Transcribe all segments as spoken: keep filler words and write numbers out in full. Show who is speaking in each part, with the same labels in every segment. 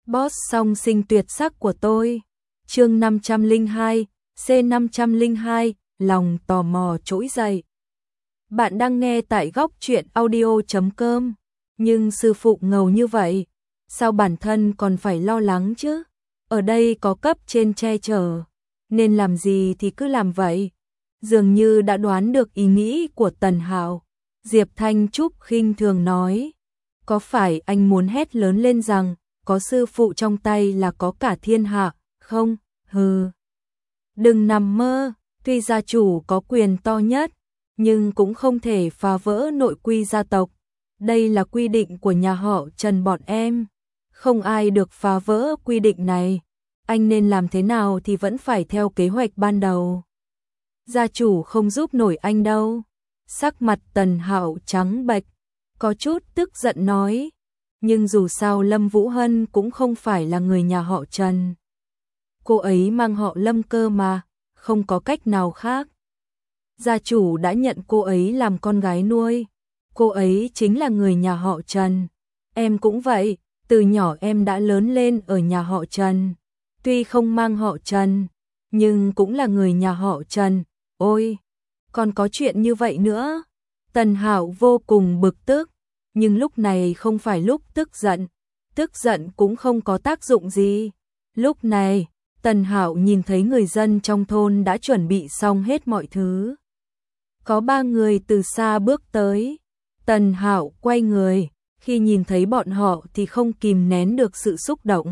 Speaker 1: Boss song sinh tuyệt sắc của tôi. Chương năm trăm lẻ hai, C năm trăm lẻ hai, lòng tò mò trỗi dậy. Bạn đang nghe tại góc truyện audio chấm com. Nhưng sư phụ ngầu như vậy, sao bản thân còn phải lo lắng chứ? Ở đây có cấp trên che chở, nên làm gì thì cứ làm vậy. Dường như đã đoán được ý nghĩ của Tần Hạo, Diệp Thanh Trúc khinh thường nói. Có phải anh muốn hét lớn lên rằng có sư phụ trong tay là có cả thiên hạ, không? Hừ. Đừng nằm mơ, tuy gia chủ có quyền to nhất, nhưng cũng không thể phá vỡ nội quy gia tộc. Đây là quy định của nhà họ Trần bọn em. Không ai được phá vỡ quy định này. Anh nên làm thế nào thì vẫn phải theo kế hoạch ban đầu. Gia chủ không giúp nổi anh đâu. Sắc mặt Tần Hạo trắng bệch, có chút tức giận nói. Nhưng dù sao Lâm Vũ Hân cũng không phải là người nhà họ Trần. Cô ấy mang họ Lâm cơ mà, không có cách nào khác. Gia chủ đã nhận cô ấy làm con gái nuôi. Cô ấy chính là người nhà họ Trần. Em cũng vậy, từ nhỏ em đã lớn lên ở nhà họ Trần. Tuy không mang họ Trần, nhưng cũng là người nhà họ Trần. Ôi, còn có chuyện như vậy nữa. Tần Hạo vô cùng bực tức, nhưng lúc này không phải lúc tức giận. Tức giận cũng không có tác dụng gì. Lúc này, Tần Hạo nhìn thấy người dân trong thôn đã chuẩn bị xong hết mọi thứ. Có ba người từ xa bước tới. Tần Hạo quay người, khi nhìn thấy bọn họ thì không kìm nén được sự xúc động.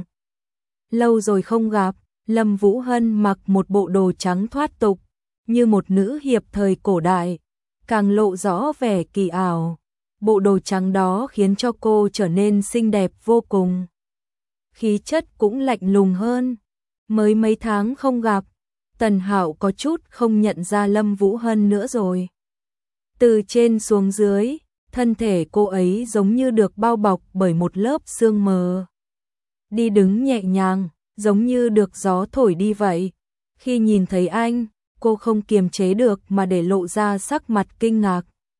Speaker 1: Lâu rồi không gặp, Lâm Vũ Hân mặc một bộ đồ trắng thoát tục, như một nữ hiệp thời cổ đại, càng lộ rõ vẻ kỳ ảo. Bộ đồ trắng đó khiến cho cô trở nên xinh đẹp vô cùng. Khí chất cũng lạnh lùng hơn. Mới mấy tháng không gặp, Tần Hạo có chút không nhận ra Lâm Vũ Hân nữa rồi. Từ trên xuống dưới, thân thể cô ấy giống như được bao bọc bởi một lớp sương mờ. Đi đứng nhẹ nhàng, giống như được gió thổi đi vậy. Khi nhìn thấy anh, cô không kiềm chế được mà để lộ ra sắc mặt kinh ngạc.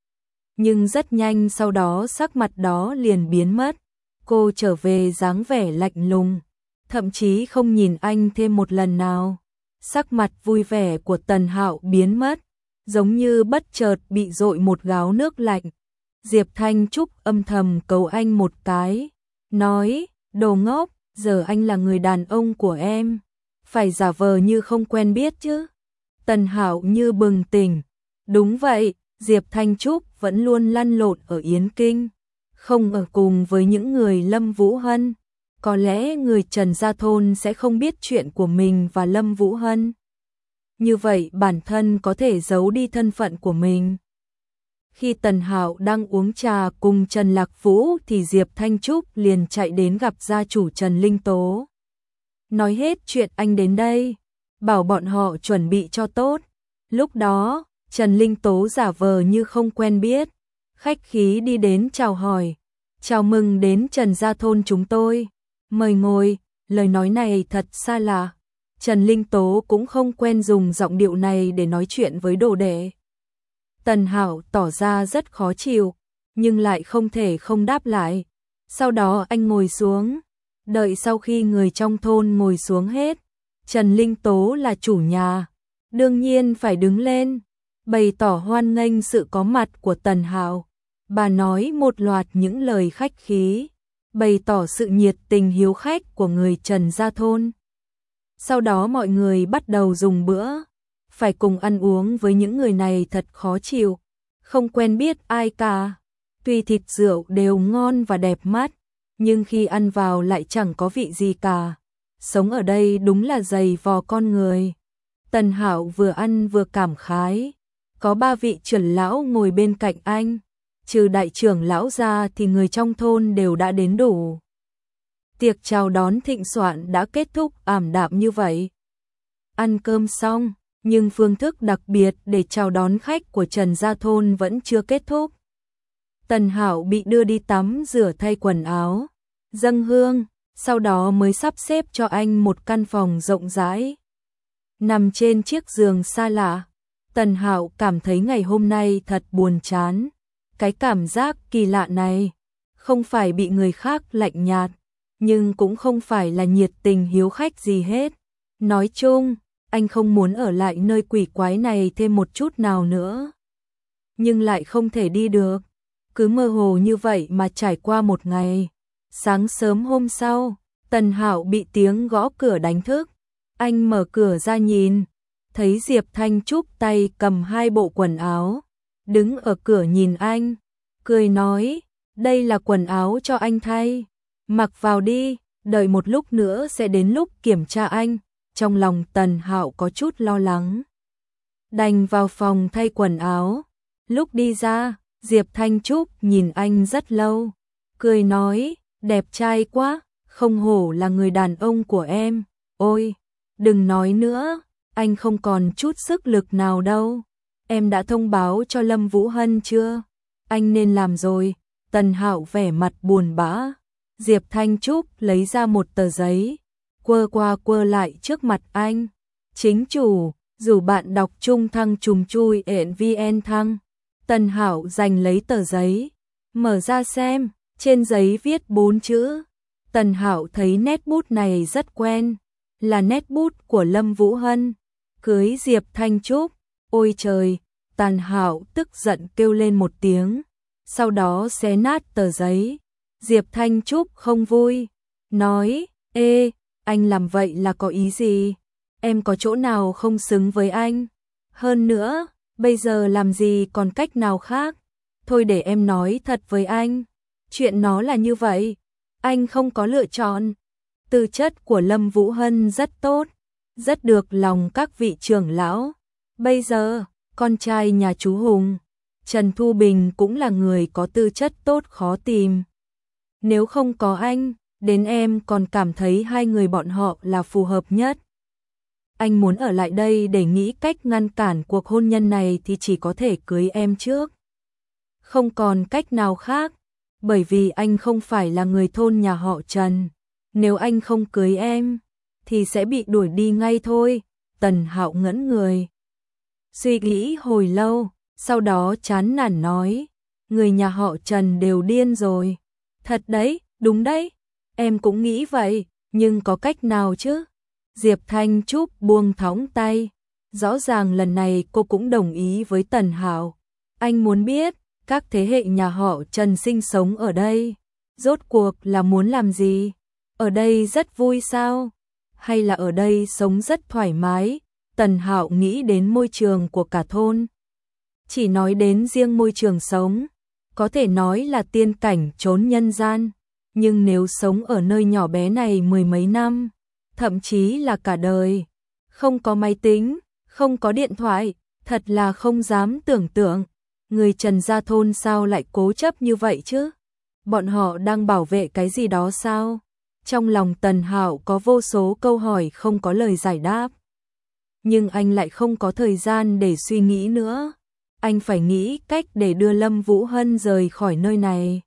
Speaker 1: Nhưng rất nhanh sau đó sắc mặt đó liền biến mất. Cô trở về dáng vẻ lạnh lùng, thậm chí không nhìn anh thêm một lần nào. Sắc mặt vui vẻ của Tần Hạo biến mất, giống như bất chợt bị dội một gáo nước lạnh. Diệp Thanh Trúc âm thầm cầu anh một cái, nói, đồ ngốc, giờ anh là người đàn ông của em, phải giả vờ như không quen biết chứ. Tần Hạo như bừng tỉnh, đúng vậy, Diệp Thanh Trúc vẫn luôn lăn lộn ở Yến Kinh, không ở cùng với những người Lâm Vũ Hân. Có lẽ người Trần gia thôn sẽ không biết chuyện của mình và Lâm Vũ Hân. Như vậy bản thân có thể giấu đi thân phận của mình. Khi Tần Hạo đang uống trà cùng Trần Lạc Vũ thì Diệp Thanh Trúc liền chạy đến gặp gia chủ Trần Linh Tố. Nói hết chuyện anh đến đây, bảo bọn họ chuẩn bị cho tốt. Lúc đó, Trần Linh Tố giả vờ như không quen biết, khách khí đi đến chào hỏi. Chào mừng đến Trần gia thôn chúng tôi. Mời ngồi, lời nói này thật xa lạ. Trần Linh Tố cũng không quen dùng giọng điệu này để nói chuyện với đồ đệ. Tần Hạo tỏ ra rất khó chịu, nhưng lại không thể không đáp lại. Sau đó anh ngồi xuống, đợi sau khi người trong thôn ngồi xuống hết, Trần Linh Tố là chủ nhà, đương nhiên phải đứng lên, bày tỏ hoan nghênh sự có mặt của Tần Hạo. Bà nói một loạt những lời khách khí, bày tỏ sự nhiệt tình hiếu khách của người Trần gia thôn. Sau đó mọi người bắt đầu dùng bữa, phải cùng ăn uống với những người này thật khó chịu, không quen biết ai cả. Tuy thịt rượu đều ngon và đẹp mắt, nhưng khi ăn vào lại chẳng có vị gì cả. Sống ở đây đúng là dày vò con người. Tần Hạo vừa ăn vừa cảm khái, có ba vị trưởng lão ngồi bên cạnh anh. Trừ đại trưởng lão ra thì người trong thôn đều đã đến đủ. Tiệc chào đón thịnh soạn đã kết thúc ảm đạm như vậy. Ăn cơm xong, nhưng phương thức đặc biệt để chào đón khách của Trần gia thôn vẫn chưa kết thúc. Tần Hạo bị đưa đi tắm rửa thay quần áo, dâng hương, sau đó mới sắp xếp cho anh một căn phòng rộng rãi. Nằm trên chiếc giường xa lạ, Tần Hạo cảm thấy ngày hôm nay thật buồn chán. Cái cảm giác kỳ lạ này, không phải bị người khác lạnh nhạt, nhưng cũng không phải là nhiệt tình hiếu khách gì hết. Nói chung, anh không muốn ở lại nơi quỷ quái này thêm một chút nào nữa. Nhưng lại không thể đi được. Cứ mơ hồ như vậy mà trải qua một ngày. Sáng sớm hôm sau, Tần Hạo bị tiếng gõ cửa đánh thức. Anh mở cửa ra nhìn, thấy Diệp Thanh Trúc tay cầm hai bộ quần áo, đứng ở cửa nhìn anh, cười nói, đây là quần áo cho anh thay, mặc vào đi, đợi một lúc nữa sẽ đến lúc kiểm tra anh. Trong lòng Tần Hạo có chút lo lắng, đành vào phòng thay quần áo. Lúc đi ra, Diệp Thanh Trúc nhìn anh rất lâu, cười nói, đẹp trai quá, không hổ là người đàn ông của em. Ôi, đừng nói nữa, anh không còn chút sức lực nào đâu. Em đã thông báo cho Lâm Vũ Hân chưa? Anh nên làm rồi. Tần Hạo vẻ mặt buồn bã. Diệp Thanh Trúc lấy ra một tờ giấy, quơ qua quơ lại trước mặt anh. Chính chủ, dù bạn đọc trung thăng trùm chui ện vn thăng. Tần Hạo giành lấy tờ giấy, mở ra xem, trên giấy viết bốn chữ. Tần Hạo thấy nét bút này rất quen, là nét bút của Lâm Vũ Hân, cưới Diệp Thanh Trúc. Ôi trời, Tần Hạo tức giận kêu lên một tiếng, sau đó xé nát tờ giấy. Diệp Thanh Trúc không vui, nói, ê, anh làm vậy là có ý gì? Em có chỗ nào không xứng với anh? Hơn nữa, bây giờ làm gì còn cách nào khác? Thôi để em nói thật với anh, chuyện nó là như vậy, anh không có lựa chọn. Tư chất của Lâm Vũ Hân rất tốt, rất được lòng các vị trưởng lão. Bây giờ, con trai nhà chú Hùng, Trần Thu Bình cũng là người có tư chất tốt khó tìm. Nếu không có anh, đến em còn cảm thấy hai người bọn họ là phù hợp nhất. Anh muốn ở lại đây để nghĩ cách ngăn cản cuộc hôn nhân này thì chỉ có thể cưới em trước. Không còn cách nào khác, bởi vì anh không phải là người thôn nhà họ Trần. Nếu anh không cưới em, thì sẽ bị đuổi đi ngay thôi. Tần Hạo ngẩn người, suy nghĩ hồi lâu, sau đó chán nản nói, người nhà họ Trần đều điên rồi. Thật đấy, đúng đấy, em cũng nghĩ vậy, nhưng có cách nào chứ? Diệp Thanh Trúc buông thõng tay, rõ ràng lần này cô cũng đồng ý với Tần Hạo. Anh muốn biết, các thế hệ nhà họ Trần sinh sống ở đây, rốt cuộc là muốn làm gì? Ở đây rất vui sao? Hay là ở đây sống rất thoải mái? Tần Hạo nghĩ đến môi trường của cả thôn. Chỉ nói đến riêng môi trường sống, có thể nói là tiên cảnh trốn nhân gian. Nhưng nếu sống ở nơi nhỏ bé này mười mấy năm, thậm chí là cả đời, không có máy tính, không có điện thoại, thật là không dám tưởng tượng. Người Trần gia thôn sao lại cố chấp như vậy chứ? Bọn họ đang bảo vệ cái gì đó sao? Trong lòng Tần Hạo có vô số câu hỏi không có lời giải đáp. Nhưng anh lại không có thời gian để suy nghĩ nữa. Anh phải nghĩ cách để đưa Lâm Vũ Hân rời khỏi nơi này.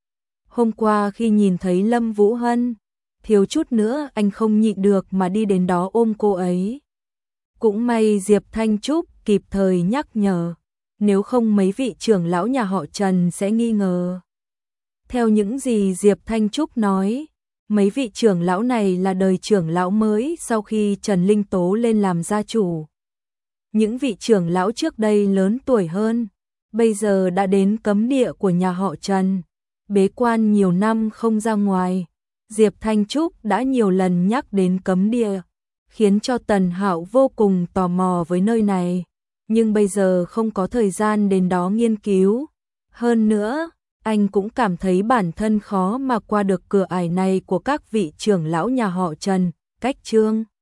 Speaker 1: Hôm qua khi nhìn thấy Lâm Vũ Hân, thiếu chút nữa anh không nhịn được mà đi đến đó ôm cô ấy. Cũng may Diệp Thanh Trúc kịp thời nhắc nhở, nếu không mấy vị trưởng lão nhà họ Trần sẽ nghi ngờ. Theo những gì Diệp Thanh Trúc nói, mấy vị trưởng lão này là đời trưởng lão mới sau khi Trần Linh Tố lên làm gia chủ. Những vị trưởng lão trước đây lớn tuổi hơn, bây giờ đã đến cấm địa của nhà họ Trần, bế quan nhiều năm không ra ngoài. Diệp Thanh Trúc đã nhiều lần nhắc đến cấm địa, khiến cho Tần Hạo vô cùng tò mò với nơi này, nhưng bây giờ không có thời gian đến đó nghiên cứu. Hơn nữa, anh cũng cảm thấy bản thân khó mà qua được cửa ải này của các vị trưởng lão nhà họ Trần. Cách chương